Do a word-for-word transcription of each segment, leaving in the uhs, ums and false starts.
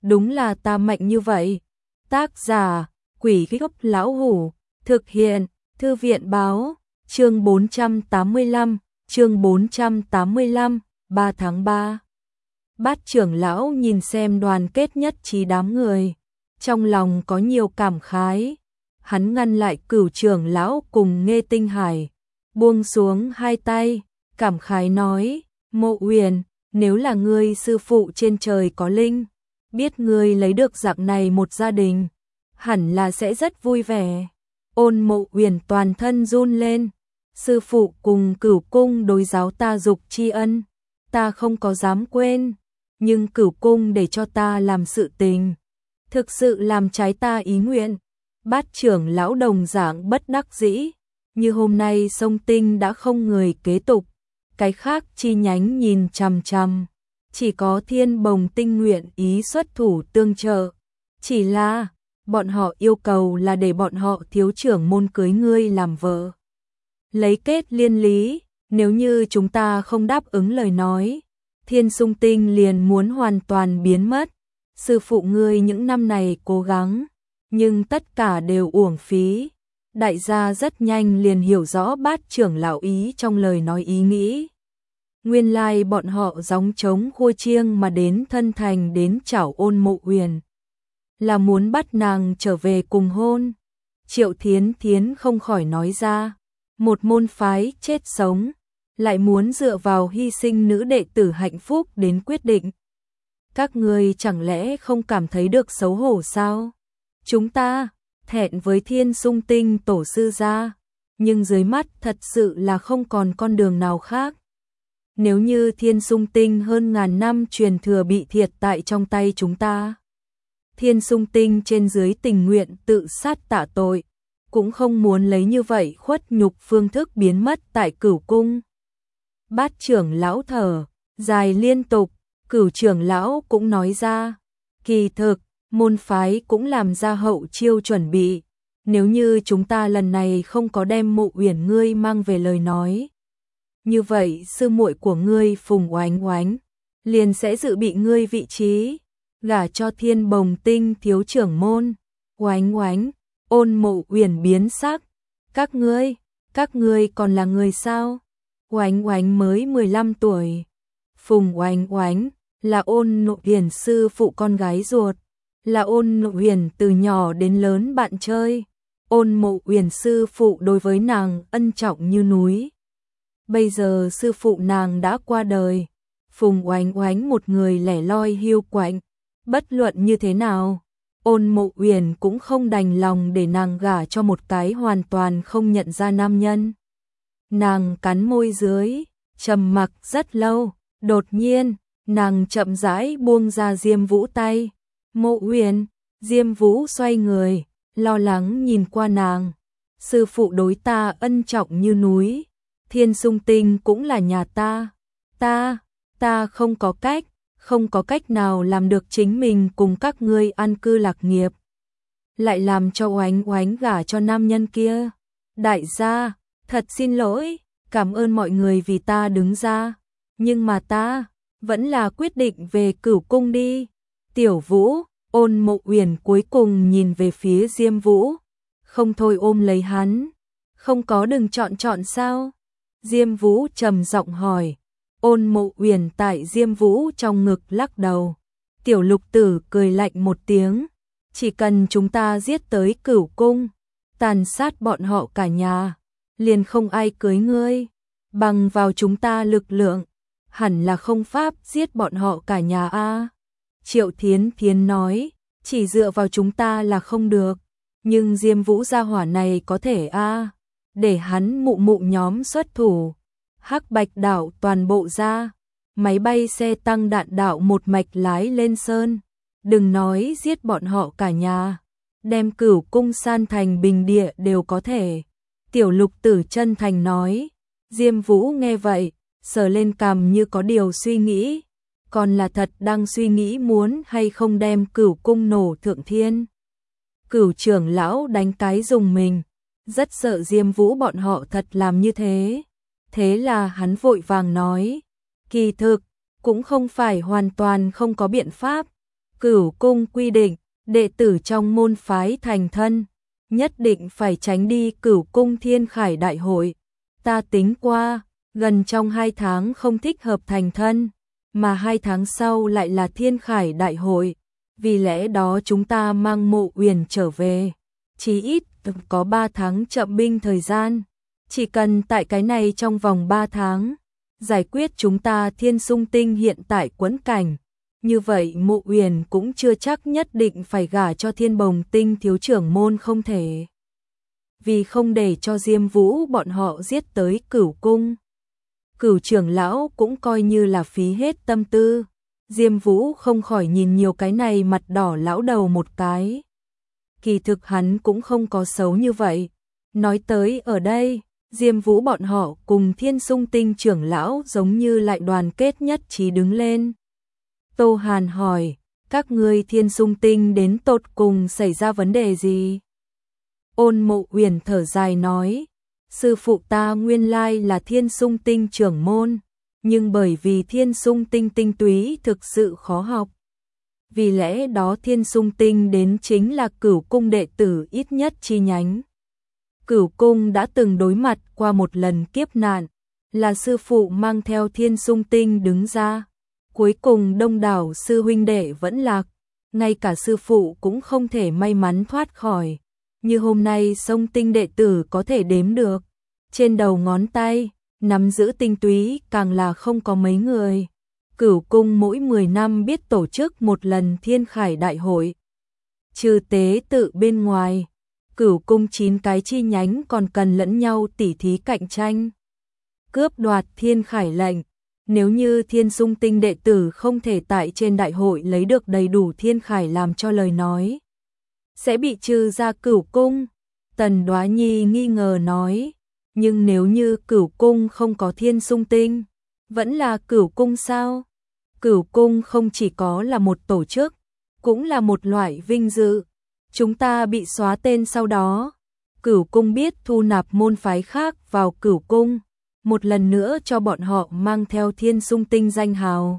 đúng là ta mạnh như vậy. Tác giả, Quỷ Gốc Lão Hủ, thực hiện, Thư viện báo, chương bốn trăm tám mươi lăm, chương bốn trăm tám mươi lăm, ba tháng ba. Bát trưởng lão nhìn xem đoàn kết nhất trí đám người, trong lòng có nhiều cảm khái. Hắn ngăn lại Cửu trưởng lão cùng Nghê Tinh Hải, buông xuống hai tay, cảm khái nói: Mộ Uyển, nếu là ngươi sư phụ trên trời có linh, biết ngươi lấy được dạng này một gia đình, hẳn là sẽ rất vui vẻ. Ôn Mộ Uyển toàn thân run lên, sư phụ cùng Cửu cung đối giáo ta dục tri ân, ta không có dám quên, nhưng Cửu cung để cho ta làm sự tình, thực sự làm trái ta ý nguyện. Bát trưởng lão đồng dạng bất đắc dĩ, như hôm nay Sông Tinh đã không người kế tục, cái khác chi nhánh nhìn chằm chằm, chỉ có Thiên Bồng Tinh nguyện ý xuất thủ tương trợ. Chỉ là, bọn họ yêu cầu là để bọn họ thiếu trưởng môn cưới ngươi làm vợ. Lấy kết liên lý, nếu như chúng ta không đáp ứng lời nói, Thiên Sung Tinh liền muốn hoàn toàn biến mất. Sư phụ ngươi những năm này cố gắng, nhưng tất cả đều uổng phí. Đại gia rất nhanh liền hiểu rõ bát trưởng lão ý trong lời nói ý nghĩ. Nguyên lai like bọn họ gióng trống khua chiêng mà đến thân thành đến chảo Ôn Mộ Uyển, là muốn bắt nàng trở về cùng hôn. Triệu Thiến Thiến không khỏi nói ra, một môn phái chết sống, lại muốn dựa vào hy sinh nữ đệ tử hạnh phúc đến quyết định. Các ngươi chẳng lẽ không cảm thấy được xấu hổ sao? Chúng ta thẹn với Thiên Sung Tinh tổ sư gia, nhưng dưới mắt thật sự là không còn con đường nào khác. Nếu như Thiên Sung Tinh hơn ngàn năm truyền thừa bị thiệt tại trong tay chúng ta, Thiên Sung Tinh trên dưới tình nguyện tự sát tạ tội, cũng không muốn lấy như vậy khuất nhục phương thức biến mất tại Cửu cung. Bát trưởng lão thở dài liên tục, Cửu trưởng lão cũng nói ra, kỳ thực môn phái cũng làm ra hậu chiêu chuẩn bị, nếu như chúng ta lần này không có đem Mộ Uyển ngươi mang về lời nói, như vậy sư muội của ngươi Phùng Oánh Oánh liền sẽ dự bị ngươi vị trí, gả cho Thiên Bồng Tinh thiếu trưởng môn. Oánh Oánh, Ôn Mộ Uyển biến sắc, các ngươi, các ngươi còn là người sao? Oánh Oánh mới mười lăm tuổi. Phùng Oánh Oánh là Ôn Mộ Uyển sư phụ con gái ruột, là Ôn Mộ Uyển từ nhỏ đến lớn bạn chơi. Ôn Mộ Uyển sư phụ đối với nàng ân trọng như núi. Bây giờ sư phụ nàng đã qua đời, Phùng Oánh Oánh một người lẻ loi hiu quạnh, bất luận như thế nào, Ôn Mộ Uyển cũng không đành lòng để nàng gả cho một cái hoàn toàn không nhận ra nam nhân. Nàng cắn môi dưới, trầm mặc rất lâu, đột nhiên, nàng chậm rãi buông ra Diêm Vũ tay. Mộ Uyển, Diêm Vũ xoay người, lo lắng nhìn qua nàng. Sư phụ đối ta ân trọng như núi, Thiên Sung Tinh cũng là nhà ta. Ta, ta không có cách, không có cách nào làm được chính mình cùng các ngươi an cư lạc nghiệp, lại làm cho Oánh Oánh gả cho nam nhân kia. Đại gia, thật xin lỗi, cảm ơn mọi người vì ta đứng ra, nhưng mà ta vẫn là quyết định về Cửu cung đi. Tiểu Vũ, Ôn Mộ Uyển cuối cùng nhìn về phía Diêm Vũ, không thôi ôm lấy hắn. Không có đừng chọn chọn sao? Diêm Vũ trầm giọng hỏi. Ôn Mộ Uyển tại Diêm Vũ trong ngực lắc đầu. Tiểu Lục Tử cười lạnh một tiếng, chỉ cần chúng ta giết tới Cửu cung, tàn sát bọn họ cả nhà, liền không ai cưới ngươi. Bằng vào chúng ta lực lượng, hẳn là không pháp giết bọn họ cả nhà a. Triệu Thiến Thiến nói, chỉ dựa vào chúng ta là không được, nhưng Diêm Vũ gia hỏa này có thể a, để hắn mụ mụ nhóm xuất thủ. Hắc Bạch đảo toàn bộ ra, máy bay xe tăng đạn đạo một mạch lái lên sơn, đừng nói giết bọn họ cả nhà, đem Cửu cung san thành bình địa đều có thể. Tiểu Lục Tử chân thành nói. Diêm Vũ nghe vậy, sờ lên cằm như có điều suy nghĩ, còn là thật đang suy nghĩ muốn hay không đem Cửu cung nổ thượng thiên. Cửu trưởng lão đánh cái dùng mình, rất sợ Diêm Vũ bọn họ thật làm như thế. Thế là hắn vội vàng nói, kỳ thực, cũng không phải hoàn toàn không có biện pháp. Cửu cung quy định, đệ tử trong môn phái thành thân, nhất định phải tránh đi Cửu cung Thiên Khải đại hội. Ta tính qua, gần trong hai tháng không thích hợp thành thân, mà hai tháng sau lại là Thiên Khải đại hội, vì lẽ đó chúng ta mang Mộ Uyển trở về, chí ít có ba tháng chậm binh thời gian, chỉ cần tại cái này trong vòng ba tháng, giải quyết chúng ta Thiên Sung Tinh hiện tại quẫn cảnh, như vậy Mộ Uyển cũng chưa chắc nhất định phải gả cho Thiên Bồng Tinh thiếu trưởng môn không thể. Vì không để cho Diêm Vũ bọn họ giết tới Cửu cung. Cửu trưởng lão cũng coi như là phí hết tâm tư. Diêm Vũ không khỏi nhìn nhiều cái này mặt đỏ lão đầu một cái. Kỳ thực hắn cũng không có xấu như vậy. Nói tới ở đây, Diêm Vũ bọn họ cùng Thiên Sung Tinh trưởng lão giống như lại đoàn kết nhất trí đứng lên. Tô Hàn hỏi, các ngươi Thiên Sung Tinh đến tột cùng xảy ra vấn đề gì? Ôn Mộ Uyển thở dài nói, sư phụ ta nguyên lai là Thiên Sung Tinh trưởng môn, nhưng bởi vì Thiên Sung Tinh tinh túy thực sự khó học. Vì lẽ đó Thiên Sung Tinh đến chính là Cửu cung đệ tử ít nhất chi nhánh. Cửu cung đã từng đối mặt qua một lần kiếp nạn, là sư phụ mang theo Thiên Sung Tinh đứng ra. Cuối cùng đông đảo sư huynh đệ vẫn lạc, ngay cả sư phụ cũng không thể may mắn thoát khỏi. Như hôm nay sông tinh đệ tử có thể đếm được, trên đầu ngón tay, nắm giữ tinh túy càng là không có mấy người. Cửu cung mỗi mười năm biết tổ chức một lần Thiên Khải đại hội. Trừ tế tự bên ngoài, Cửu cung chín cái chi nhánh còn cần lẫn nhau tỉ thí cạnh tranh. Cướp đoạt Thiên Khải lệnh, nếu như Thiên Sung Tinh đệ tử không thể tại trên đại hội lấy được đầy đủ Thiên Khải làm cho lời nói, sẽ bị trừ ra Cửu cung. Tần Đoá Nhi nghi ngờ nói, nhưng nếu như Cửu cung không có Thiên Sung Tinh, vẫn là Cửu cung sao? Cửu cung không chỉ có là một tổ chức, cũng là một loại vinh dự. Chúng ta bị xóa tên sau đó, Cửu cung biết thu nạp môn phái khác vào Cửu cung, một lần nữa cho bọn họ mang theo Thiên Sung Tinh danh hào.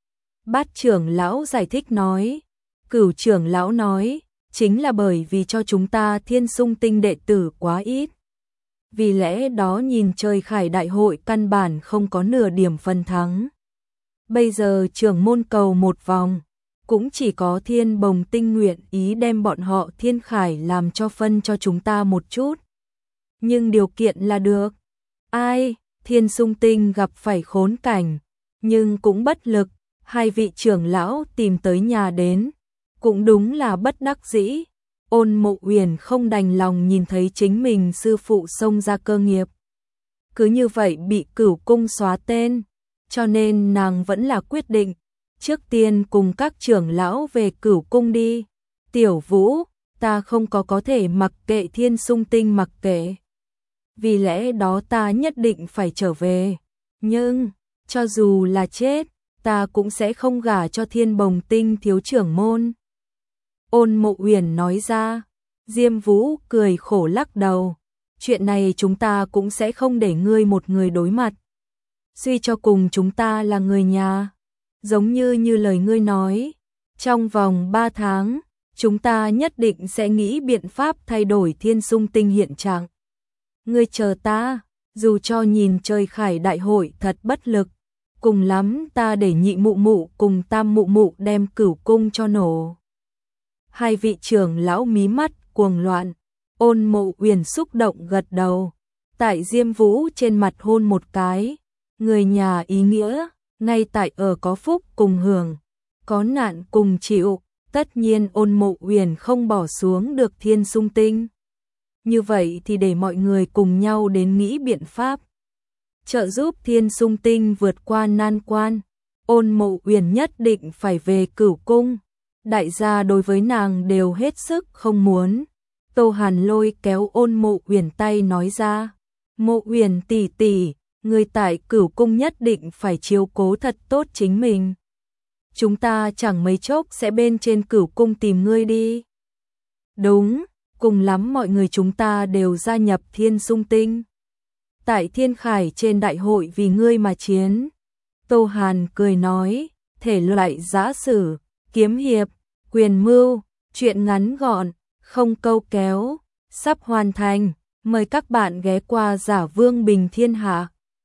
Bát trưởng lão giải thích nói, Cửu trưởng lão nói, chính là bởi vì cho chúng ta Thiên Sung Tinh đệ tử quá ít. Vì lẽ đó nhìn trời Khải đại hội căn bản không có nửa điểm phần thắng. Bây giờ trưởng môn cầu một vòng, cũng chỉ có Thiên Bồng Tinh nguyện ý đem bọn họ Thiên Khải làm cho phân cho chúng ta một chút. Nhưng điều kiện là được. Ai, Thiên Sung Tinh gặp phải khốn cảnh, nhưng cũng bất lực, hai vị trưởng lão tìm tới nhà đến. Cũng đúng là bất đắc dĩ. Ôn Mộ Uyển không đành lòng nhìn thấy chính mình sư phụ xông ra cơ nghiệp. Cứ như vậy bị Cửu cung xóa tên, cho nên nàng vẫn là quyết định, trước tiên cùng các trưởng lão về Cửu cung đi. Tiểu Vũ, ta không có có thể mặc kệ Thiên Sung Tinh mặc kệ. Vì lẽ đó ta nhất định phải trở về. Nhưng, cho dù là chết, ta cũng sẽ không gả cho Thiên Bồng Tinh thiếu trưởng môn. Ôn Mộ Uyển nói ra. Diêm Vũ cười khổ lắc đầu. Chuyện này chúng ta cũng sẽ không để ngươi một người đối mặt. Suy cho cùng chúng ta là người nhà. Giống như như lời ngươi nói. Trong vòng ba tháng, chúng ta nhất định sẽ nghĩ biện pháp thay đổi Thiên Sung Tinh hiện trạng. Ngươi chờ ta, dù cho nhìn trời Khải đại hội thật bất lực. Cùng lắm ta để nhị mụ mụ cùng tam mụ mụ đem Cửu cung cho nổ. Hai vị trưởng lão mí mắt cuồng loạn. Ôn Mộ Uyển xúc động gật đầu. Tại Diêm Vũ trên mặt hôn một cái. Người nhà ý nghĩa, ngay tại ở có phúc cùng hưởng, có nạn cùng chịu. Tất nhiên Ôn Mộ Uyển không bỏ xuống được Thiên Sung Tinh. Như vậy thì để mọi người cùng nhau đến nghĩ biện pháp, trợ giúp Thiên Sung Tinh vượt qua nan quan. Ôn Mộ Uyển nhất định phải về Cửu cung. Đại gia đối với nàng đều hết sức không muốn. Tô Hàn Lôi kéo Ôn Mộ Uyển tay nói ra, Mộ Uyển tỷ tỷ, người tại Cửu cung nhất định phải chiếu cố thật tốt chính mình. Chúng ta chẳng mấy chốc sẽ bên trên Cửu cung tìm ngươi đi. Đúng, cùng lắm mọi người chúng ta đều gia nhập Thiên Sung Tinh. Tại Thiên Khải trên đại hội vì ngươi mà chiến. Tô Hàn cười nói, thể loại giã sử, kiếm hiệp, Quyền mưu, chuyện ngắn gọn, không câu kéo, sắp hoàn thành. Mời các bạn ghé qua Giả Vương Bình Thiên Hạ.